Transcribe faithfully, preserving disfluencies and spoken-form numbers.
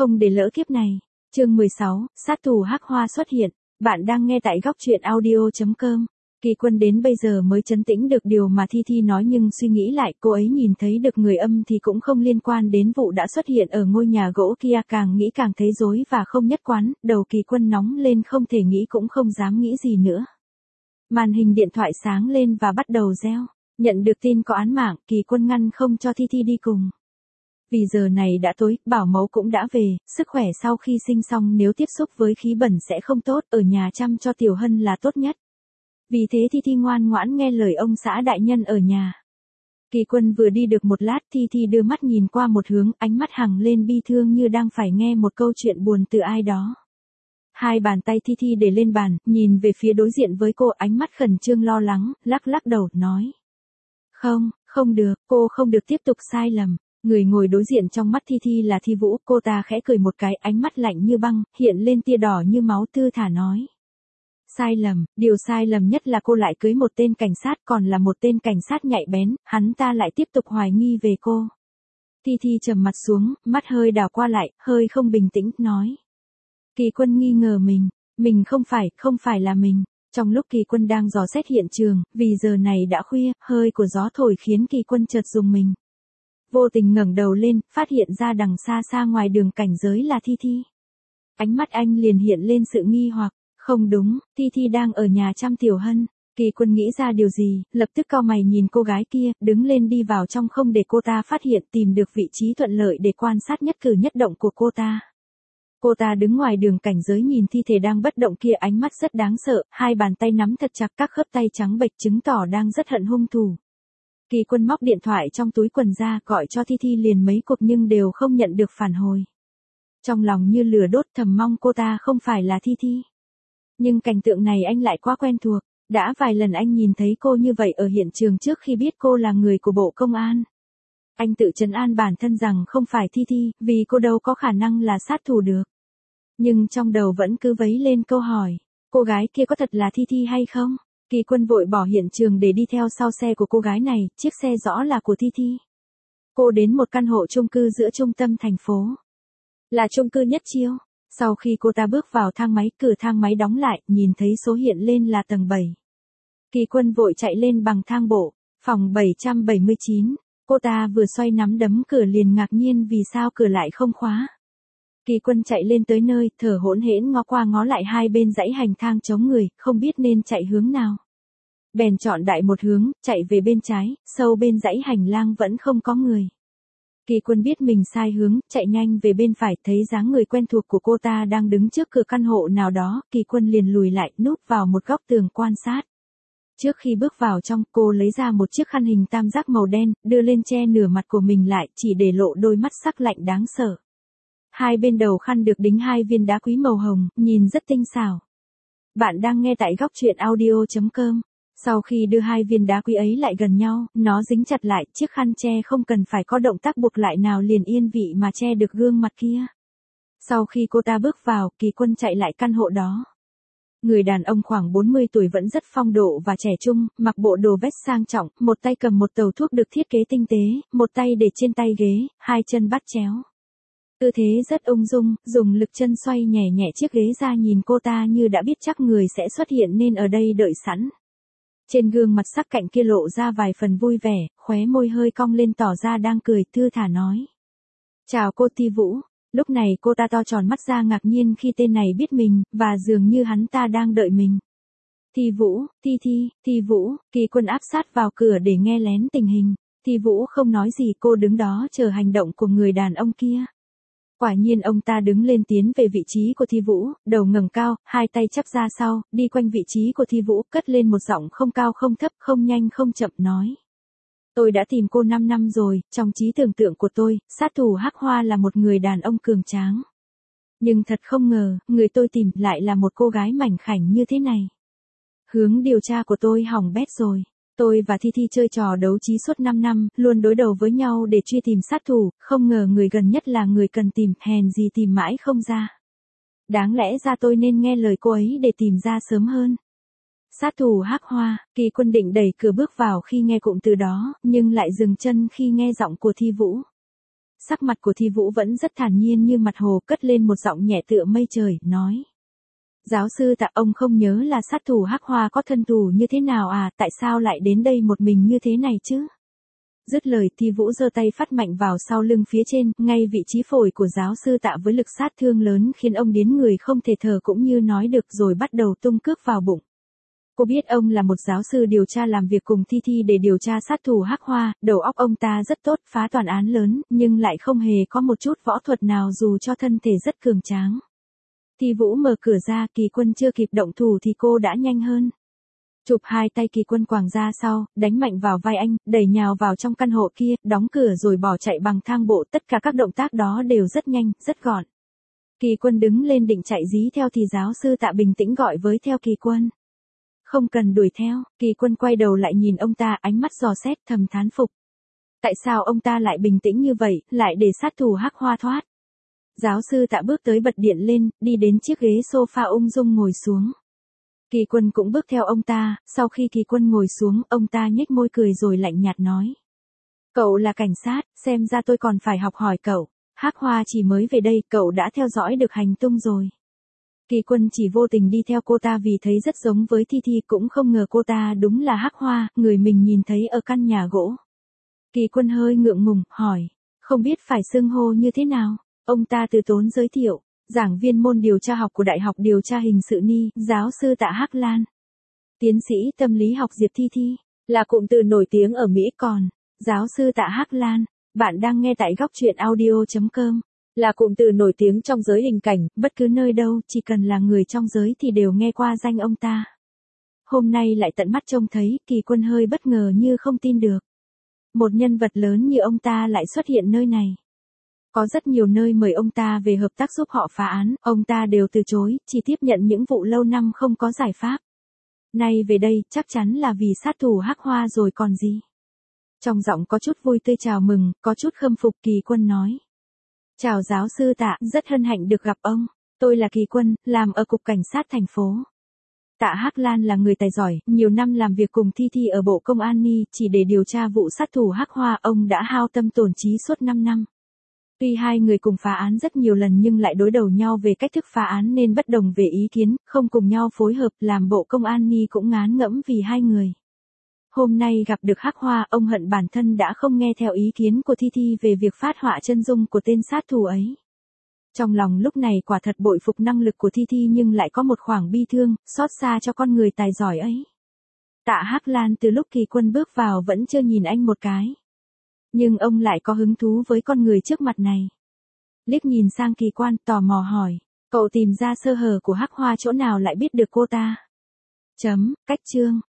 Không để lỡ kiếp này. Chương mười sáu, sát thủ hắc hoa xuất hiện. Bạn đang nghe tại góc truyện audio chấm com. Kỳ Quân đến bây giờ mới trấn tĩnh được điều mà Thi Thi nói, nhưng suy nghĩ lại, cô ấy nhìn thấy được người âm thì cũng không liên quan đến vụ đã xuất hiện ở ngôi nhà gỗ kia, càng nghĩ càng thấy rối và không nhất quán, đầu Kỳ Quân nóng lên, không thể nghĩ cũng không dám nghĩ gì nữa. Màn hình điện thoại sáng lên và bắt đầu reo. Nhận được tin có án mạng, Kỳ Quân ngăn không cho Thi Thi đi cùng. Vì giờ này đã tối, bảo mẫu cũng đã về, sức khỏe sau khi sinh xong nếu tiếp xúc với khí bẩn sẽ không tốt, ở nhà chăm cho Tiểu Hân là tốt nhất. Vì thế Thi Thi ngoan ngoãn nghe lời ông xã đại nhân ở nhà. Kỳ Quân vừa đi được một lát, Thi Thi đưa mắt nhìn qua một hướng, ánh mắt hằng lên bi thương như đang phải nghe một câu chuyện buồn từ ai đó. Hai bàn tay Thi Thi để lên bàn, nhìn về phía đối diện với cô, ánh mắt khẩn trương lo lắng, lắc lắc đầu, nói. Không, không được, cô không được tiếp tục sai lầm. Người ngồi đối diện trong mắt Thi Thi là Thi Vũ, cô ta khẽ cười một cái, ánh mắt lạnh như băng, hiện lên tia đỏ như máu, tư thả nói. Sai lầm, điều sai lầm nhất là cô lại cưới một tên cảnh sát, còn là một tên cảnh sát nhạy bén, hắn ta lại tiếp tục hoài nghi về cô. Thi Thi trầm mặt xuống, mắt hơi đảo qua lại, hơi không bình tĩnh, nói. Kỳ Quân nghi ngờ mình, mình không phải, không phải là mình. Trong lúc Kỳ Quân đang dò xét hiện trường, vì giờ này đã khuya, hơi của gió thổi khiến Kỳ Quân chợt rùng mình. Vô tình ngẩng đầu lên, phát hiện ra đằng xa xa ngoài đường cảnh giới là Thi Thi. Ánh mắt anh liền hiện lên sự nghi hoặc, không đúng, Thi Thi đang ở nhà chăm Tiểu Hân. Kỳ Quân nghĩ ra điều gì, lập tức cau mày nhìn cô gái kia, đứng lên đi vào trong không để cô ta phát hiện, tìm được vị trí thuận lợi để quan sát nhất cử nhất động của cô ta. Cô ta đứng ngoài đường cảnh giới nhìn thi thể đang bất động kia, ánh mắt rất đáng sợ, hai bàn tay nắm thật chặt, các khớp tay trắng bệch chứng tỏ đang rất hận hung thủ. Kỳ Quân móc điện thoại trong túi quần ra, gọi cho Thi Thi liền mấy cuộc nhưng đều không nhận được phản hồi. Trong lòng như lửa đốt, thầm mong cô ta không phải là Thi Thi. Nhưng cảnh tượng này anh lại quá quen thuộc, đã vài lần anh nhìn thấy cô như vậy ở hiện trường trước khi biết cô là người của Bộ Công an. Anh tự trấn an bản thân rằng không phải Thi Thi, vì cô đâu có khả năng là sát thủ được. Nhưng trong đầu vẫn cứ vấy lên câu hỏi, cô gái kia có thật là Thi Thi hay không? Kỳ Quân vội bỏ hiện trường để đi theo sau xe của cô gái này, chiếc xe rõ là của Thi Thi. Cô đến một căn hộ chung cư giữa trung tâm thành phố. Là chung cư Nhất Chiêu. Sau khi cô ta bước vào thang máy, cửa thang máy đóng lại, nhìn thấy số hiện lên là tầng bảy. Kỳ Quân vội chạy lên bằng thang bộ, phòng bảy trăm bảy mươi chín. Cô ta vừa xoay nắm đấm cửa liền ngạc nhiên vì sao cửa lại không khóa. Kỳ Quân chạy lên tới nơi, thở hổn hển ngó qua ngó lại hai bên dãy hành thang chống người, không biết nên chạy hướng nào. Bèn chọn đại một hướng, chạy về bên trái, sâu bên dãy hành lang vẫn không có người. Kỳ Quân biết mình sai hướng, chạy nhanh về bên phải, thấy dáng người quen thuộc của cô ta đang đứng trước cửa căn hộ nào đó, Kỳ Quân liền lùi lại, núp vào một góc tường quan sát. Trước khi bước vào trong, cô lấy ra một chiếc khăn hình tam giác màu đen, đưa lên che nửa mặt của mình lại, chỉ để lộ đôi mắt sắc lạnh đáng sợ. Hai bên đầu khăn được đính hai viên đá quý màu hồng, nhìn rất tinh xảo. Bạn đang nghe tại góc truyện audio chấm com. Sau khi đưa hai viên đá quý ấy lại gần nhau, nó dính chặt lại, chiếc khăn che không cần phải có động tác buộc lại nào liền yên vị mà che được gương mặt kia. Sau khi cô ta bước vào, Kỳ Quân chạy lại căn hộ đó. Người đàn ông khoảng bốn mươi tuổi vẫn rất phong độ và trẻ trung, mặc bộ đồ vest sang trọng, một tay cầm một tàu thuốc được thiết kế tinh tế, một tay để trên tay ghế, hai chân bắt chéo. Tư thế rất ung dung, dùng lực chân xoay nhẹ nhẹ chiếc ghế ra, nhìn cô ta như đã biết chắc người sẽ xuất hiện nên ở đây đợi sẵn. Trên gương mặt sắc cạnh kia lộ ra vài phần vui vẻ, khóe môi hơi cong lên tỏ ra đang cười, thư thả nói. Chào cô Thi Vũ. Lúc này cô ta to tròn mắt ra ngạc nhiên khi tên này biết mình, và dường như hắn ta đang đợi mình. Thi Vũ, Thi Thi, Thi Vũ, Kỳ Quân áp sát vào cửa để nghe lén tình hình. Thi Vũ không nói gì, cô đứng đó chờ hành động của người đàn ông kia. Quả nhiên ông ta đứng lên tiến về vị trí của Thi Vũ, đầu ngẩng cao, hai tay chắp ra sau, đi quanh vị trí của Thi Vũ, cất lên một giọng không cao không thấp, không nhanh không chậm, nói. Tôi đã tìm cô năm năm rồi, trong trí tưởng tượng của tôi, sát thủ hắc hoa là một người đàn ông cường tráng. Nhưng thật không ngờ, người tôi tìm lại là một cô gái mảnh khảnh như thế này. Hướng điều tra của tôi hỏng bét rồi. Tôi và Thi Thi chơi trò đấu trí suốt năm năm, luôn đối đầu với nhau để truy tìm sát thủ, không ngờ người gần nhất là người cần tìm, hèn gì tìm mãi không ra. Đáng lẽ ra tôi nên nghe lời cô ấy để tìm ra sớm hơn. Sát thủ hắc hoa. Kỳ Quân định đẩy cửa bước vào khi nghe cụm từ đó, nhưng lại dừng chân khi nghe giọng của Thi Vũ. sắc mặt của Thi Vũ vẫn rất thản nhiên như mặt hồ, cất lên một giọng nhẹ tựa mây trời, nói. Giáo sư Tạ, ông không nhớ là sát thủ Hắc Hoa có thân thủ như thế nào à, tại sao lại đến đây một mình như thế này chứ? Dứt lời, Thi Vũ giơ tay phát mạnh vào sau lưng phía trên, ngay vị trí phổi của giáo sư Tạ với lực sát thương lớn khiến ông điếng người không thể thở cũng như nói được, rồi bắt đầu tung cước vào bụng. Cô biết ông là một giáo sư điều tra làm việc cùng Thi Thi để điều tra sát thủ Hắc Hoa, đầu óc ông ta rất tốt, phá toàn án lớn, nhưng lại không hề có một chút võ thuật nào dù cho thân thể rất cường tráng. Thi Vũ mở cửa ra, Kỳ Quân chưa kịp động thủ thì cô đã nhanh hơn. Chụp hai tay Kỳ Quân quàng ra sau, đánh mạnh vào vai anh, đẩy nhào vào trong căn hộ kia, đóng cửa rồi bỏ chạy bằng thang bộ, tất cả các động tác đó đều rất nhanh, rất gọn. Kỳ Quân đứng lên định chạy dí theo thì giáo sư Tạ bình tĩnh gọi với theo Kỳ Quân. Không cần đuổi theo, Kỳ Quân quay đầu lại nhìn ông ta, ánh mắt dò xét, thầm thán phục. Tại sao ông ta lại bình tĩnh như vậy, lại để sát thủ Hắc Hoa thoát? Giáo sư Tạ bước tới bật điện lên, đi đến chiếc ghế sofa ung dung ngồi xuống. Kỳ Quân cũng bước theo ông ta, sau khi Kỳ Quân ngồi xuống, ông ta nhếch môi cười rồi lạnh nhạt nói. Cậu là cảnh sát, xem ra tôi còn phải học hỏi cậu. Hắc Hoa chỉ mới về đây, cậu đã theo dõi được hành tung rồi. Kỳ Quân chỉ vô tình đi theo cô ta vì thấy rất giống với Thi Thi, cũng không ngờ cô ta đúng là Hắc Hoa, người mình nhìn thấy ở căn nhà gỗ. Kỳ Quân hơi ngượng ngùng, hỏi, không biết phải xưng hô như thế nào? Ông ta từ tốn giới thiệu, giảng viên môn điều tra học của Đại học Điều tra Hình sự Ni, giáo sư Tạ Hắc Lan. Tiến sĩ tâm lý học Diệp Thi Thi, là cụm từ nổi tiếng ở Mỹ còn, giáo sư Tạ Hắc Lan, bạn đang nghe tại góc truyện audio chấm com, là cụm từ nổi tiếng trong giới hình cảnh, bất cứ nơi đâu, chỉ cần là người trong giới thì đều nghe qua danh ông ta. Hôm nay lại tận mắt trông thấy, Kỳ Quân hơi bất ngờ như không tin được. Một nhân vật lớn như ông ta lại xuất hiện nơi này. Có rất nhiều nơi mời ông ta về hợp tác giúp họ phá án, ông ta đều từ chối, chỉ tiếp nhận những vụ lâu năm không có giải pháp. Nay về đây, chắc chắn là vì sát thủ Hắc Hoa rồi còn gì. Trong giọng có chút vui tươi chào mừng, có chút khâm phục, Kỳ Quân nói. Chào giáo sư Tạ, rất hân hạnh được gặp ông. Tôi là Kỳ Quân, làm ở Cục Cảnh sát thành phố. Tạ Hắc Lan là người tài giỏi, nhiều năm làm việc cùng Thi Thi ở Bộ Công an Ni, chỉ để điều tra vụ sát thủ Hắc Hoa, ông đã hao tâm tổn trí suốt năm năm. Tuy hai người cùng phá án rất nhiều lần nhưng lại đối đầu nhau về cách thức phá án nên bất đồng về ý kiến, không cùng nhau phối hợp, làm Bộ Công an Ni cũng ngán ngẫm vì hai người. Hôm nay gặp được Hắc Hoa, ông hận bản thân đã không nghe theo ý kiến của Thi Thi về việc phát họa chân dung của tên sát thủ ấy. Trong lòng lúc này quả thật bội phục năng lực của Thi Thi nhưng lại có một khoảng bi thương, xót xa cho con người tài giỏi ấy. Tạ Hắc Lan từ lúc Kỳ Quân bước vào vẫn chưa nhìn anh một cái. Nhưng ông lại có hứng thú với con người trước mặt này. Liếc nhìn sang Kỳ Quan, tò mò hỏi, cậu tìm ra sơ hở của Hắc Hoa chỗ nào lại biết được cô ta? Chấm, cách chương.